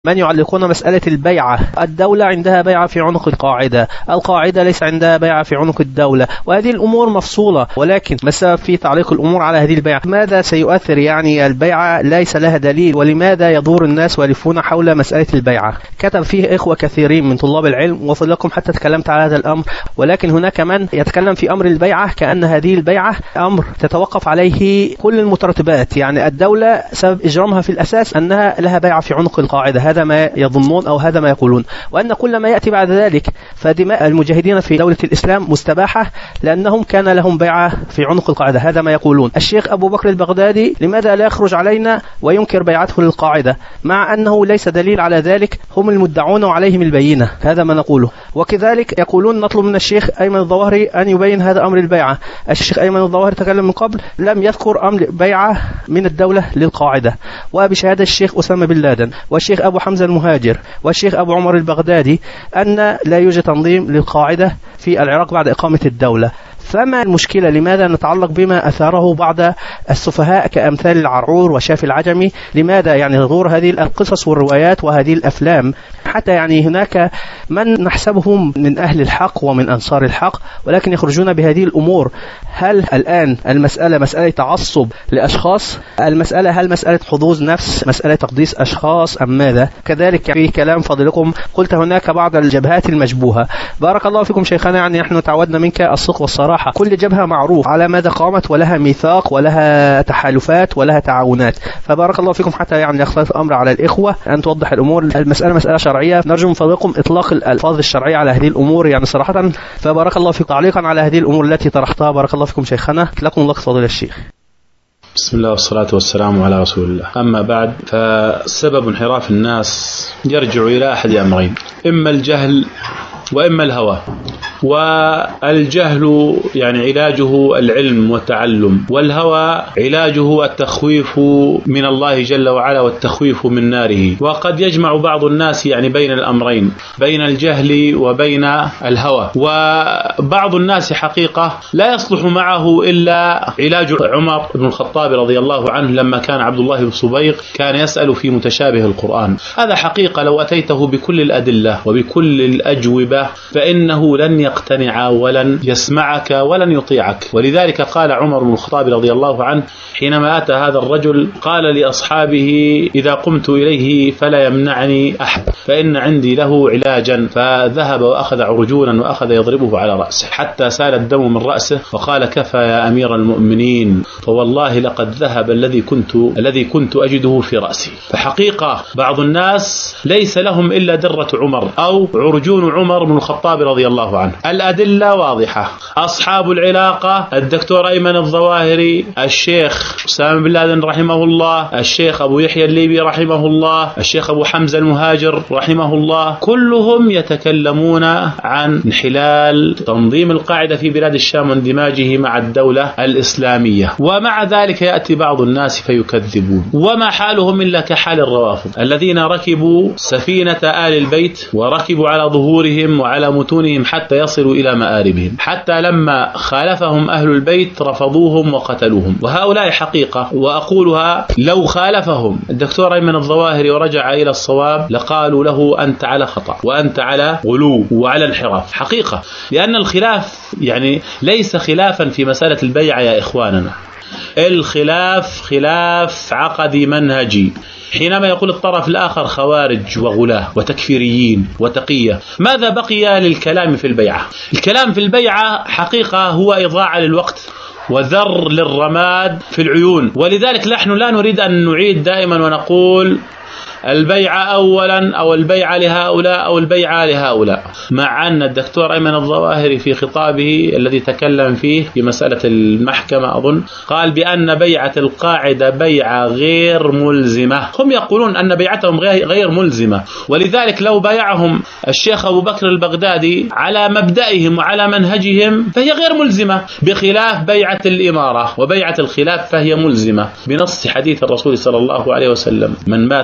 من يعلقون مسألة البيعة. الدولة عندها بيعة في عنق القاعدة، القاعدة ليس عندها بيعة في عنق الدولة، وهذه الأمور مفصولة. ولكن مسألة في تعليق الأمور على هذه البيعة، ماذا سيؤثر؟ يعني البيعة ليس لها دليل، ولماذا يدور الناس ويلفون حول مسألة البيعة؟ كتب فيه إخوة كثيرين من طلاب العلم، وصل لكم حتى تكلمت على هذا الأمر. ولكن هناك من يتكلم في أمر البيعة كأن هذه البيعة أمر تتوقف عليه كل المترتبات، يعني الدولة سبب إجرامها في الأساس أنها لها بيعة في عنق القاعدة، هذا ما يظنون أو هذا ما يقولون، وأن كل ما يأتي بعد ذلك فدماء المجاهدين في دولة الإسلام مستباحة لأنهم كان لهم بيعة في عنق القاعدة، هذا ما يقولون. الشيخ أبو بكر البغدادي لماذا لا يخرج علينا وينكر بيعته للقاعدة مع أنه ليس دليل على ذلك؟ هم المدعون وعليهم البينة، هذا ما نقوله. وكذلك يقولون نطلب من الشيخ أيمن الظواهري أن يبين هذا أمر البيعة. الشيخ أيمن الظواهري تكلم من قبل لم يذكر أمر بيعة من الدولة للقاعدة، وبشهادة الشيخ أسامة بن لادن والشيخ أبو حمزة المهاجر والشيخ أبو عمر البغدادي أن لا يوجد تنظيم للقاعدة في العراق بعد إقامة الدولة. فما المشكلة؟ لماذا نتعلق بما أثاره بعض السفهاء كأمثال العرعور وشافي العجمي؟ لماذا يعني ظهور هذه القصص والروايات وهذه الأفلام؟ حتى يعني هناك من نحسبهم من أهل الحق ومن أنصار الحق ولكن يخرجون بهذه الأمور. هل الآن المسألة مسألة تعصب لأشخاص؟ المسألة هل مسألة حظوظ نفس؟ مسألة تقديس أشخاص أم ماذا؟ كذلك في كلام فضلكم قلت هناك بعض الجبهات المشبوهة. بارك الله فيكم شيخنا، يعني نحن تعودنا منك الصدق والصراحة. كل جبهة معروف على ماذا قامت ولها ميثاق ولها تحالفات ولها تعاونات، فبارك الله فيكم حتى يعني يختلف الأمر على الإخوة أن توضح الأمور. المسألة مسألة شرعية، نرجو من فضلكم إطلاق الألفاظ الشرعية على هذه الأمور يعني صراحة. فبارك الله فيكم. تعليقا على هذه الأمور التي طرحتها، بارك الله فيكم شيخنا، لكم الله فضل الشيخ. بسم الله والصلاة والسلام على رسول الله. أما بعد، فسبب انحراف الناس يرجع إلى أحد أمرين: إما الجهل وإما الهوى. والجهل يعني علاجه العلم والتعلم، والهوى علاجه التخويف من الله جل وعلا والتخويف من ناره. وقد يجمع بعض الناس يعني بين الأمرين، بين الجهل وبين الهوى. وبعض الناس حقيقة لا يصلح معه إلا علاج عمر بن الخطاب رضي الله عنه لما كان عبد الله بن صبيغ كان يسأل في متشابه القرآن. هذا حقيقة لو أتيته بكل الأدلة وبكل الأجوبة فإنه لن يقتنع ولن يسمعك ولن يطيعك. ولذلك قال عمر بن الخطاب رضي الله عنه حينما أتى هذا الرجل قال لأصحابه: إذا قمت إليه فلا يمنعني أحد فإن عندي له علاجا. فذهب وأخذ عرجونا وأخذ يضربه على رأسه حتى سال الدم من رأسه، وقال: كفى يا أمير المؤمنين، فوالله لقد ذهب الذي كنت أجده في رأسي. فحقيقة بعض الناس ليس لهم إلا درة عمر أو عرجون عمر بن الخطاب رضي الله عنه. الأدلة واضحة. أصحاب العلاقة الدكتور أيمن الظواهري، الشيخ أسامة بن لادن رحمه الله، الشيخ أبو يحيى الليبي رحمه الله، الشيخ أبو حمزة المهاجر رحمه الله، كلهم يتكلمون عن انحلال تنظيم القاعدة في بلاد الشام واندماجه مع الدولة الإسلامية. ومع ذلك يأتي بعض الناس فيكذبون، وما حالهم إلا كحال الروافض الذين ركبوا سفينة آل البيت وركبوا على ظهورهم وعلى متونهم حتى يصلوا إلى مآربهم، حتى لما خالفهم أهل البيت رفضوهم وقتلوهم. وهؤلاء حقيقة، وأقولها لو خالفهم الدكتور أيمن الظواهري ورجع إلى الصواب لقالوا له: أنت على خطأ وأنت على غلو وعلى انحراف. حقيقة، لأن الخلاف يعني ليس خلافا في مسألة البيع يا إخواننا، الخلاف خلاف عقدي منهجي. حينما يقول الطرف الآخر خوارج وغلاة وتكفيريين وتقية، ماذا بقي للكلام في البيعة؟ الكلام في البيعة حقيقة هو إضاعة للوقت وذر للرماد في العيون. ولذلك نحن لا نريد أن نعيد دائما ونقول البيعة أولا أو البيعة لهؤلاء أو البيعة لهؤلاء، مع أن الدكتور أيمن الظواهري في خطابه الذي تكلم فيه في مسألة المحكمة أظن قال بأن بيعة القاعدة بيعة غير ملزمة. هم يقولون أن بيعتهم غير ملزمة، ولذلك لو بايعهم الشيخ أبو بكر البغدادي على مبدئهم وعلى منهجهم فهي غير ملزمة، بخلاف بيعة الإمارة وبيعة الخلاف فهي ملزمة بنص حديث الرسول صلى الله عليه وسلم: من مات وليس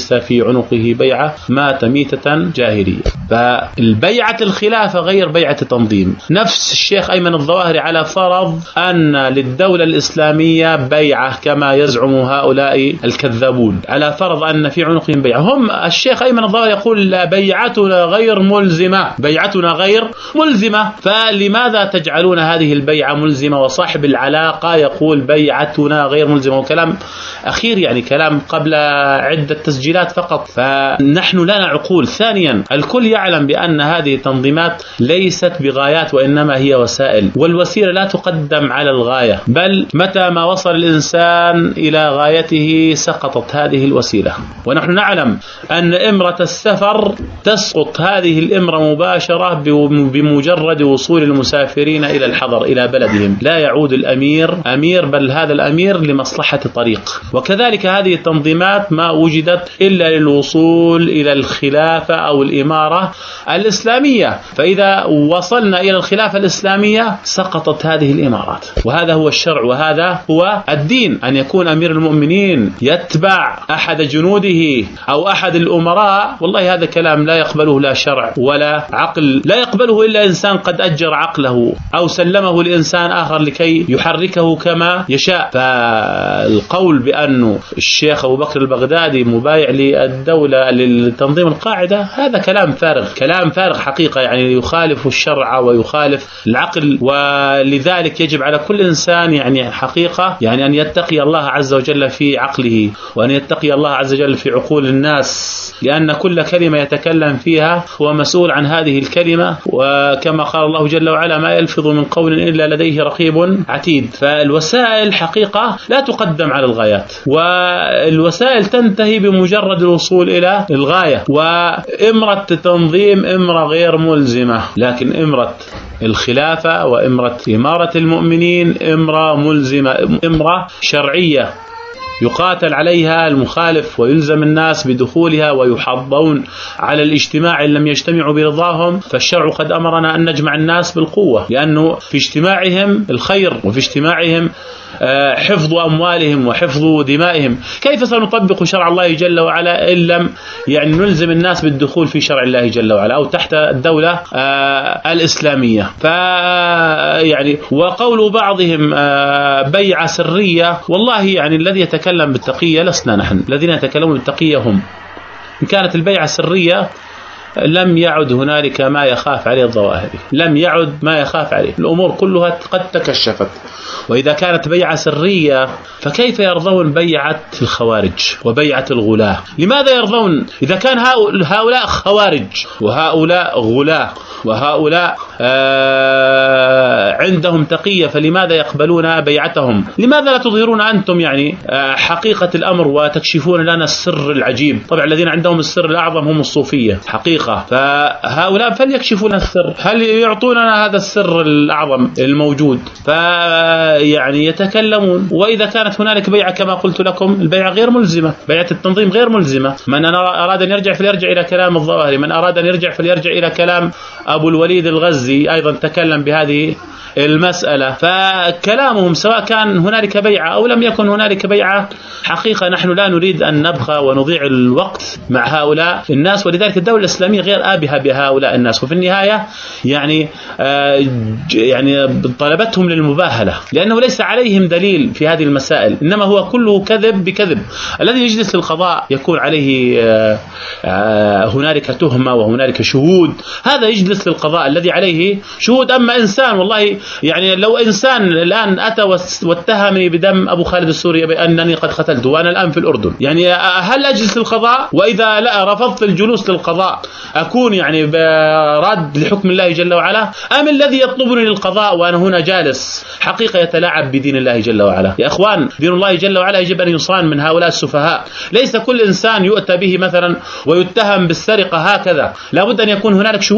ليس في عنقه بيعة مات ميتة جاهلية. فالبيعة الخلافة غير بيعة تنظيم. نفس الشيخ أيمن الظواهري على فرض أن للدولة الإسلامية بيعة كما يزعم هؤلاء الكذابون، على فرض أن في عنقهم بيعة. هم الشيخ أيمن الظواهري يقول بيعتنا غير ملزمة، بيعتنا غير ملزمة. فلماذا تجعلون هذه البيعة ملزمة وصاحب العلاقة يقول بيعتنا غير ملزمة؟ وكلام أخير يعني كلام قبل عدة تسجيلات فقط. فنحن لنا عقول. ثانيا الكل يعلم بأن هذه التنظيمات ليست بغايات وإنما هي وسائل، والوسيلة لا تقدم على الغاية، بل متى ما وصل الإنسان إلى غايته سقطت هذه الوسيلة. ونحن نعلم أن إمرة السفر تسقط هذه الإمرة مباشرة بمجرد وصول المسافرين إلى الحضر إلى بلدهم، لا يعود الأمير أمير، بل هذا الأمير لمصلحة طريق. وكذلك هذه التنظيمات ما وجدت إلا للوصول إلى الخلافة أو الإمارة الإسلامية، فإذا وصلنا إلى الخلافة الإسلامية سقطت هذه الإمارات. وهذا هو الشرع وهذا هو الدين، أن يكون أمير المؤمنين يتبع أحد جنوده أو أحد الأمراء. والله هذا كلام لا يقبله لا شرع ولا عقل، لا يقبله إلا إنسان قد أجر عقله أو سلمه لإنسان آخر لكي يحركه كما يشاء. فالقول بأنه الشيخ أبو بكر البغدادي مبايع للدولة للتنظيم القاعدة هذا كلام فارغ، كلام فارغ حقيقة، يعني يخالف الشرع ويخالف العقل. ولذلك يجب على كل إنسان يعني حقيقة يعني أن يتقي الله عز وجل في عقله، وأن يتقي الله عز وجل في عقول الناس، لأن كل كلمة يتكلم فيها هو مسؤول عن هذه الكلمة. وكما قال الله جل وعلا ما يلفظ من قول إلا لديه رقيب عتيد. فالوسائل حقيقة لا تقدم على الغايات، والوسائل تنتهي بمجرد الوصول إلى الغاية. وإمرة تنظيم إمرة غير ملزمة، لكن إمرة الخلافة وإمرة إمارة المؤمنين إمرة ملزمة، إمرة شرعية يقاتل عليها المخالف ويلزم الناس بدخولها ويحضون على الاجتماع إن لم يجتمعوا برضاهم. فالشرع قد أمرنا أن نجمع الناس بالقوة، لأنه في اجتماعهم الخير وفي اجتماعهم حفظ أموالهم وحفظ دمائهم. كيف سنطبق شرع الله جل وعلا إن لم يعني نلزم الناس بالدخول في شرع الله جل وعلا أو تحت الدولة الإسلامية؟ يعني وقول بعضهم بيعة سرية، والله يعني الذي يتكلم بالتقية لسنا نحن، الذين يتكلمون بالتقية هم. إن كانت البيعة سرية لم يعد هنالك ما يخاف عليه الظواهري، لم يعد ما يخاف عليه، الأمور كلها قد تكشفت. وإذا كانت بيعة سرية فكيف يرضون بيعة الخوارج وبيعة الغلاة؟ لماذا يرضون إذا كان هؤلاء خوارج وهؤلاء غلاة وهؤلاء عندهم تقية، فلماذا يقبلون بيعتهم؟ لماذا لا تظهرون أنتم يعني حقيقة الأمر وتكشفون لنا السر العجيب؟ طبعا الذين عندهم السر الأعظم هم الصوفية حقيقة، فهؤلاء فليكشفون السر، هل يعطوننا هذا السر الأعظم الموجود؟ يعني يتكلمون. وإذا كانت هنالك بيعة كما قلت لكم البيعة غير ملزمة، بيعة التنظيم غير ملزمة. من أراد أن يرجع فليرجع إلى كلام الظواهري، من أراد أن يرجع فليرجع إلى كلام أبو الوليد الغزي أيضا تكلم بهذه المسألة. فكلامهم سواء كان هنالك بيعة أو لم يكن هنالك بيعة، حقيقة نحن لا نريد أن نبقى ونضيع الوقت مع هؤلاء الناس. ولذلك الدولة الإسلامية غير آبهة بهؤلاء الناس، وفي النهاية يعني طلبتهم للمباهلة، لأنه ليس عليهم دليل في هذه المسائل، إنما هو كله كذب بكذب. الذي يجلس للقضاء يكون عليه هنالك تهمة وهنالك شهود، هذا يجلس للقضاء الذي عليه شهود. أما إنسان والله يعني لو إنسان الآن أتى واتهمني بدم أبو خالد السوري بأنني قد قتلته وأنا الآن في الأردن، يعني هل أجلس للقضاء؟ وإذا لا رفضت الجلوس للقضاء أكون يعني برد لحكم الله جل وعلا؟ أم الذي يطلبني للقضاء وأنا هنا جالس حقيقة يتلاعب بدين الله جل وعلا؟ يا أخوان، دين الله جل وعلا يجب أن يصان من هؤلاء السفهاء. ليس كل إنسان يؤتى به مثلا ويتهم بالسرقة هكذا، لابد أن يكون هنالك شهود. إن كان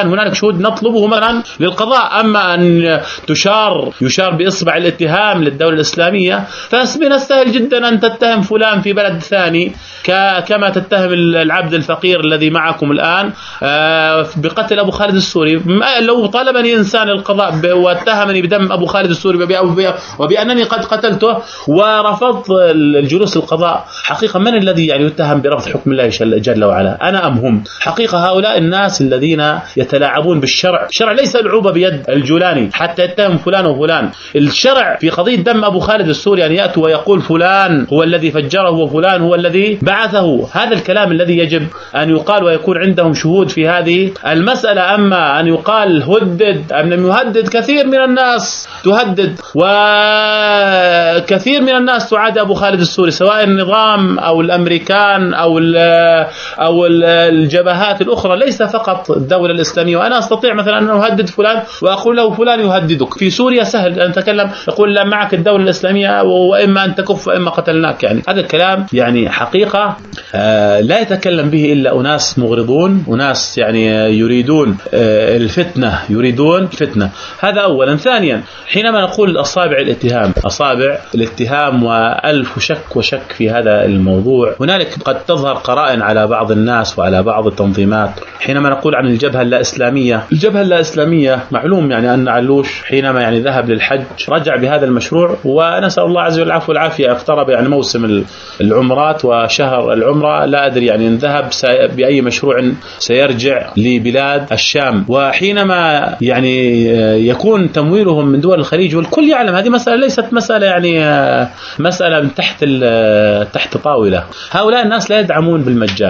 الآن هنالك شهود نطلبه مثلا للقضاء. أما أن يشار بإصبع الاتهام للدولة الإسلامية، فمن السهل جدا أن تتهم فلان في بلد ثاني كما تتهم العبد الفقير الذي معكم الآن بقتل أبو خالد السوري. لو طالبني إنسان القضاء واتهمني بدم أبو خالد السوري وبأنني قد قتلته ورفضت الجلوس القضاء، حقيقة من الذي يعني يتهم برفض حكم الله جل وعلا؟ أنا أم هم؟ حقيقة هؤلاء الناس الذين يتلاعبون بالشرع. الشرع ليس لعوبة بيد الجولاني حتى يتهم فلان وفلان. الشرع في قضية دم أبو خالد السوري أن يأتوا ويقول فلان هو الذي فجره وفلان هو الذي بعثه. هذا الكلام الذي يجب أن يقال ويكون عندهم شهود في هذه المسألة. أما أن يقال هدد أم لم يهدد، كثير من الناس تهدد وكثير من الناس تعادي أبو خالد السوري، سواء النظام أو الأمريكان أو الجبهات الأخرى، ليس فقط الدولة الإسلامية. وأنا أستطيع مثلا أن أهدد فلان وأقول له فلان يهددك. في سوريا سهل أن تكلم يقول لا معك الدولة الإسلامية وإما أن تكف وإما قتلناك. يعني هذا الكلام يعني حقيقة لا يتكلم به إلا أناس مغرضون، أناس يعني يريدون الفتنة. هذا أولا. ثانيا، حينما نقول أصابع الاتهام وألف شك في هذا الموضوع، هنالك قد تظهر قرائن على بعض الناس وعلى بعض التنظيمات. حينما نقول عن الجبهة اللا إسلامية معلوم يعني أن علوش حينما يعني ذهب للحج رجع بهذا المشروع، ونسأل الله عز وجل العفو والعافية. اقترب يعني موسم العمرات وشهر العمرة، لا أدري يعني إن ذهب بأي مشروع سيرجع لبلاد الشام. وحينما يعني يكون تمويلهم من دول الخليج، والكل يعلم هذه مسألة ليست مسألة يعني مسألة من تحت طاولة. هؤلاء الناس لا يدعمون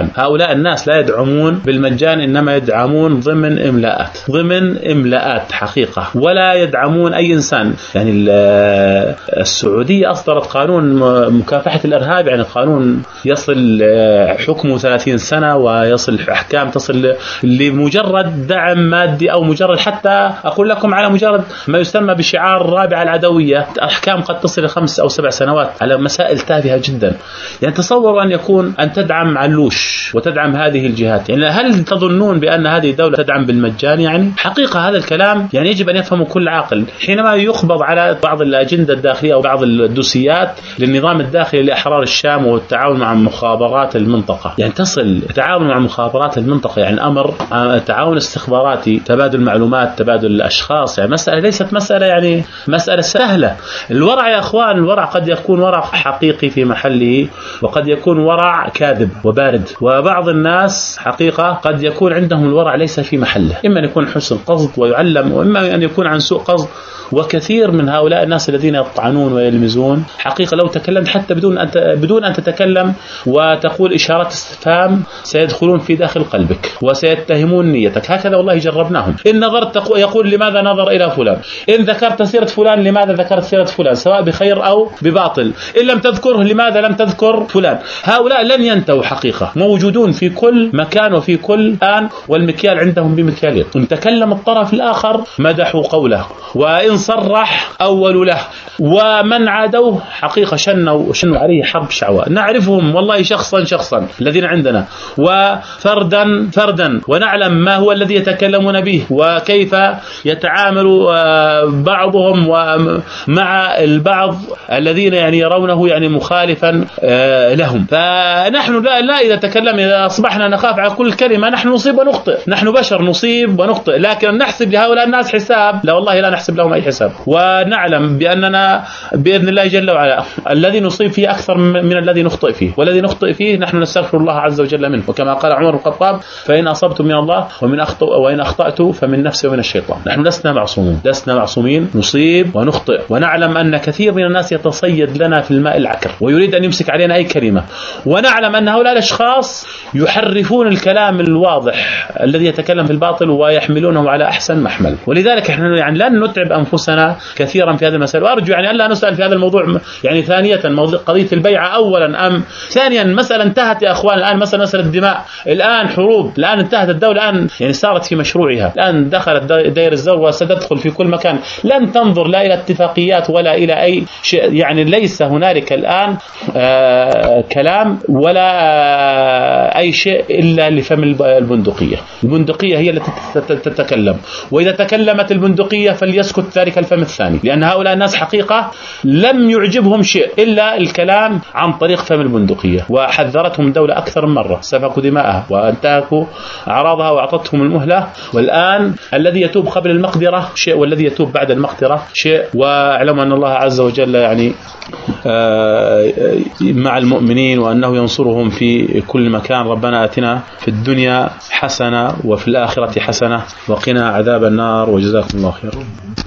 بالمجان، إنما يدعمون ضمن إملاءات حقيقة، ولا يدعمون أي إنسان. يعني السعودية أصدرت قانون مكافحة الإرهاب، يعني قانون يصل حكمه 30 سنة ويصل أحكام تصل لمجرد دعم مادي، أو مجرد حتى أقول لكم على مجرد ما يسمى بشعار الرابعة العدوية، أحكام قد تصل ل5 أو 7 سنوات على مسائل تافهة جدا. يعني تصوروا أن تدعم علوش وتدعم هذه الجهات. يعني هل تظنون بأن هذه الدولة تدعم بالمجان؟ يعني حقيقة هذا الكلام يعني يجب أن يفهمه كل عاقل. حينما يقبض على بعض الأجندة الداخلية أو بعض الدوسيات للنظام الداخلي لأحرار الشام والتعاون مع مخابرات المنطقة، يعني تصل التعاون مع مخابرات المنطقة يعني أمر تعاون استخباراتي، تبادل معلومات، تبادل الأشخاص. يعني مسألة ليست مسألة يعني مسألة سهلة. الورع يا أخوان، الورع قد يكون ورع حقيقي في محله، وقد يكون ورع كاذب وبارد. وبعض الناس حقيقة قد يكون عندهم الورع ليس في محله، إما أن يكون حسن قصد ويعلم، وإما أن يكون عن سوء قصد. وكثير من هؤلاء الناس الذين يطعنون ويلمزون حقيقة لو تكلمت حتى بدون أن تتكلم وتقول إشارات استفهام سيدخلون في داخل قلبك وسيتهمون نيتك. هكذا والله جربناهم. إن نظرت يقول لماذا نظر إلى فلان، إن ذكرت سيرة فلان لماذا ذكرت سيرة فلان، سواء بخير أو بباطل، إن لم تذكره لماذا لم تذكر فلان. هؤلاء لن ينتهوا حقيقة، موجودون في كل مكان وفي كل آن، والمكيال عندهم بمكيالين. إن تكلم الطرف الآخر مدحوا قوله، وإن صرح أول له، ومن عادوه حقيقة شنوا عليه حرب شعواء. نعرفهم والله شخصا الذين عندنا، وفردا ونعلم ما هو الذي يتكلمون به وكيف يتعامل بعضهم مع البعض الذين يعني يرونه يعني مخالفا لهم. فنحن لا إذا تكلم إذا أصبحنا نخاف على كل كلمة. نحن نصيب ونخطئ، نحن بشر نصيب ونخطئ، لكن نحسب لهؤلاء الناس حساب؟ لا والله لا نحسب لهم أي حساب. ونعلم بأننا بإذن الله جل وعلا الذي نصيب فيه أكثر من الذي نخطئ فيه، والذي نخطئ فيه نحن نستغفر الله عز وجل منه. وكما قال عمر بن الخطاب: فإن أصبت من الله وإن أخطأت فمن نفسي ومن الشيطان. نحن لسنا معصومين، نصيب ونخطئ، ونعلم أن كثير من الناس يتصيد لنا في الماء العكر ويريد أن يمسك علينا أي كلمة، ونعلم أن هؤلاء الأشخاص يحرفون الكلام الواضح الذي يتكلم في الباطل ويحملونه على أحسن محمل. ولذلك نحن يعني لن نتعب أنفسنا كثيرا في هذه المسألة. وأرجو يعني ألا نسأل في هذا الموضوع يعني ثانية قضية البيعة أولا أم ثانيا. مسألة انتهت يا أخوان الآن، مسألة الدماء الآن حروب، الآن انتهت الدولة، الآن يعني صارت في مشروعها، الآن دخلت دير الزور وستدخل في كل مكان. لن تنظر لا إلى اتفاقيات ولا إلى أي شيء، يعني ليس هنالك الآن كلام ولا أي شيء إلا لفم البندقية. البندقية هي التي تتكلم، وإذا تكلمت البندقية فليسكت ذلك الفم الثاني، لأن هؤلاء الناس حقيقة لم يعجبهم شيء إلا الكلام عن طريق فم البندقية، وحذرتهم الدولة أكثر من مرة، سفكوا دماءها وانتهكوا أعراضها وأعطتهم المهلة. والآن الذي يتوب قبل المقدرة شيء، والذي يتوب بعد المقدرة شيء. واعلموا أن الله عز وجل يعني مع المؤمنين وأنه ينصرهم في كل مكان. ربنا آتنا في الدنيا حسنة وفي الآخرة حسنة وقنا عذاب النار، وجزاكم الله خير.